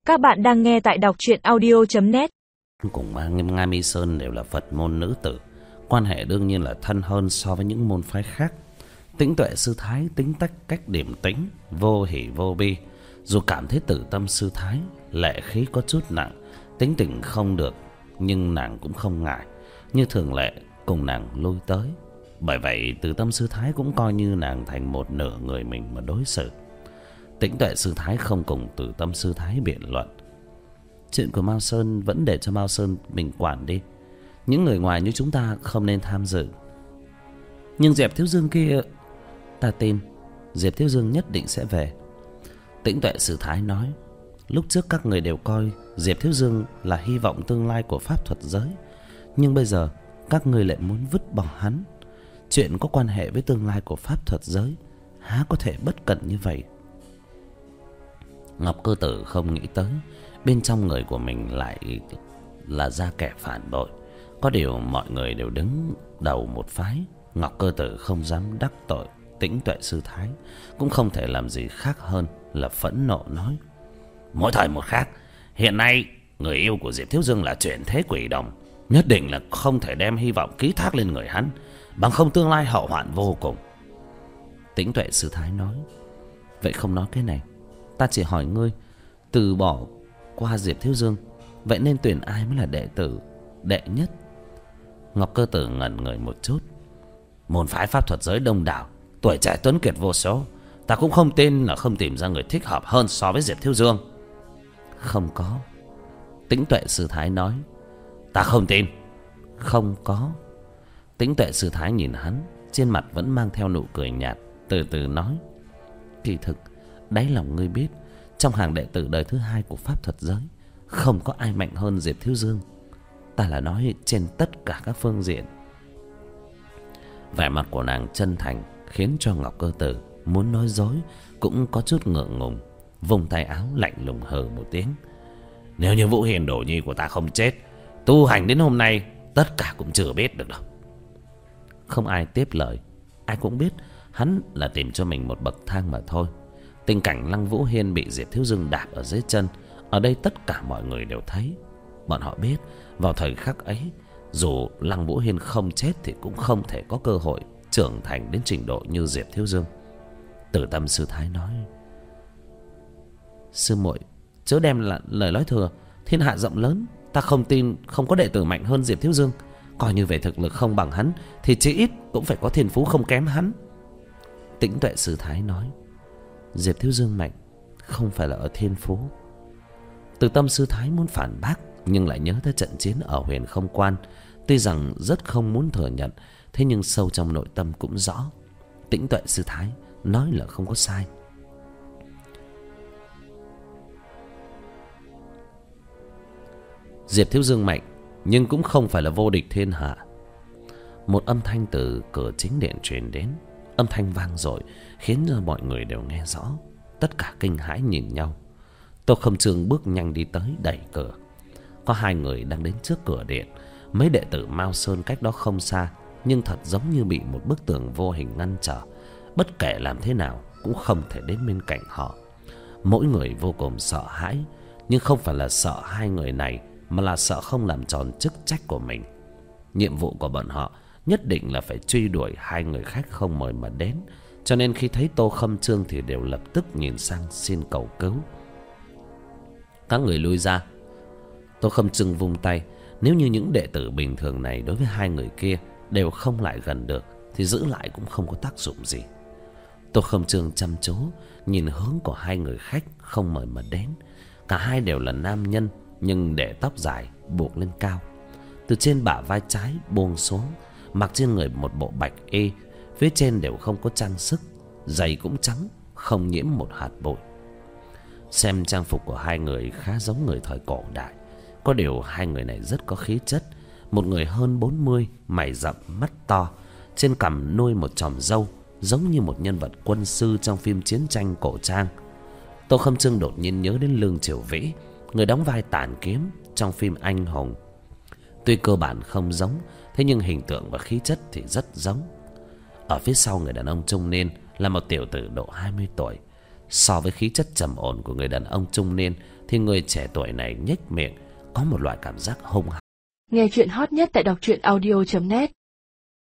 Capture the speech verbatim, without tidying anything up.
Các bạn đang nghe tại đọc truyện audio chấm net. Cùng Nga Mi Sơn đều là Phật môn nữ tử, quan hệ đương nhiên là thân hơn so với những môn phái khác. Tĩnh Tuệ sư thái tính tách cách điềm tĩnh, vô hỉ vô bi. Dù cảm thấy Tử Tâm sư thái lệ khí có chút nặng, tính tình không được, nhưng nàng cũng không ngại, như thường lệ cùng nàng lui tới. Bởi vậy Tử Tâm sư thái cũng coi như nàng thành một nửa người mình mà đối xử. Tĩnh Tuệ sư thái không cùng Tử Tâm sư thái biện luận. Chuyện của Mao Sơn vẫn để cho Mao Sơn mình quản đi, những người ngoài như chúng ta không nên tham dự. Nhưng Diệp Thiếu Dương kia, ta tin Diệp Thiếu Dương nhất định sẽ về. Tĩnh Tuệ sư thái nói, lúc trước các người đều coi Diệp Thiếu Dương là hy vọng tương lai của pháp thuật giới, nhưng bây giờ các người lại muốn vứt bỏ hắn. Chuyện có quan hệ với tương lai của pháp thuật giới há có thể bất cẩn như vậy. Ngọc Cơ Tử không nghĩ tới bên trong người của mình lại là ra kẻ phản bội. Có điều mọi người đều đứng đầu một phái, Ngọc Cơ Tử không dám đắc tội Tĩnh Tuệ sư thái, cũng không thể làm gì khác hơn là phẫn nộ nói, mỗi thời một khác. Hiện nay người yêu của Diệp Thiếu Dương là Chuyển Thế Quỷ Đồng, nhất định là không thể đem hy vọng ký thác lên người hắn, bằng không tương lai hậu hoạn vô cùng. Tĩnh Tuệ sư thái nói, vậy không nói cái này, ta chỉ hỏi ngươi, từ bỏ qua Diệp Thiếu Dương, vậy nên tuyển ai mới là đệ tử đệ nhất? Ngọc Cơ Tử ngẩn người một chút. Môn phái pháp thuật giới đông đảo, tuổi trẻ tuấn kiệt vô số, ta cũng không tin là không tìm ra người thích hợp hơn so với Diệp Thiếu Dương. Không có. Tĩnh Tuệ sư thái nói, ta không tin. Không có. Tĩnh Tuệ sư thái nhìn hắn, trên mặt vẫn mang theo nụ cười nhạt, từ từ nói, kỳ thực đáy lòng ngươi biết, trong hàng đệ tử đời thứ hai của pháp thuật giới không có ai mạnh hơn Diệp Thiếu Dương. Ta là nói trên tất cả các phương diện. Vẻ mặt của nàng chân thành khiến cho Ngọc Cơ Tử muốn nói dối cũng có chút ngượng ngùng, vùng tay áo lạnh lùng hừ một tiếng. Nếu như Vũ Hiền Đổ Nhi của ta không chết, tu hành đến hôm nay tất cả cũng chưa biết được đâu. Không ai tiếp lời. Ai cũng biết hắn là tìm cho mình một bậc thang mà thôi. Tình cảnh Lăng Vũ Hiên bị Diệp Thiếu Dương đạp ở dưới chân, ở đây tất cả mọi người đều thấy. Bọn họ biết vào thời khắc ấy, dù Lăng Vũ Hiên không chết thì cũng không thể có cơ hội trưởng thành đến trình độ như Diệp Thiếu Dương. Tử Tâm sư thái nói, sư muội chớ đem là lời nói thừa, thiên hạ rộng lớn, ta không tin không có đệ tử mạnh hơn Diệp Thiếu Dương. Coi như về thực lực không bằng hắn thì chỉ ít cũng phải có thiên phú không kém hắn. Tĩnh Tuệ sư thái nói, Diệp Thiếu Dương mạnh không phải là ở thiên phú. Từ Tâm sư thái muốn phản bác, nhưng lại nhớ tới trận chiến ở Huyền Không Quan. Tuy rằng rất không muốn thừa nhận, thế nhưng sâu trong nội tâm cũng rõ Tĩnh Tuệ sư thái nói là không có sai. Diệp Thiếu Dương mạnh, nhưng cũng không phải là vô địch thiên hạ. Một âm thanh từ cửa chính điện truyền đến. Âm thanh vang dội khiến cho mọi người đều nghe rõ. Tất cả kinh hãi nhìn nhau. Tô Khâm Trương bước nhanh đi tới đẩy cửa. Có hai người đang đến trước cửa điện. Mấy đệ tử Mao Sơn cách đó không xa, nhưng thật giống như bị một bức tường vô hình ngăn trở. Bất kể làm thế nào cũng không thể đến bên cạnh họ. Mỗi người vô cùng sợ hãi, nhưng không phải là sợ hai người này, mà là sợ không làm tròn chức trách của mình. Nhiệm vụ của bọn họ nhất định là phải truy đuổi hai người khách không mời mà đến. Cho nên khi thấy Tô Khâm Trương thì đều lập tức nhìn sang xin cầu cứu. Các người lui ra. Tô Khâm Trương vung tay. Nếu như những đệ tử bình thường này đối với hai người kia đều không lại gần được thì giữ lại cũng không có tác dụng gì. Tô Khâm Trương chăm chú nhìn hướng của hai người khách không mời mà đến. Cả hai đều là nam nhân, nhưng để tóc dài buộc lên cao, từ trên bả vai trái buông xuống, mặc trên người một bộ bạch y, phía trên đều không có trang sức, giày cũng trắng, không nhiễm một hạt bụi. Xem trang phục của hai người khá giống người thời cổ đại. Có điều hai người này rất có khí chất. Một người hơn bốn mươi, mày rậm mắt to, trên cằm nuôi một chòm râu, giống như một nhân vật quân sư trong phim chiến tranh cổ trang. Tô Khâm Trương đột nhiên nhớ đến Lương Triều Vĩ, người đóng vai Tản Kiếm trong phim Anh Hùng. Tuy cơ bản không giống, thế nhưng hình tượng và khí chất thì rất giống. Ở phía sau người đàn ông trung niên là một tiểu tử độ hai mươi tuổi. So với khí chất trầm ổn của người đàn ông trung niên thì người trẻ tuổi này nhếch miệng, có một loại cảm giác hung hăng. Nghe chuyện hot nhất tại đọc truyện audio chấm net.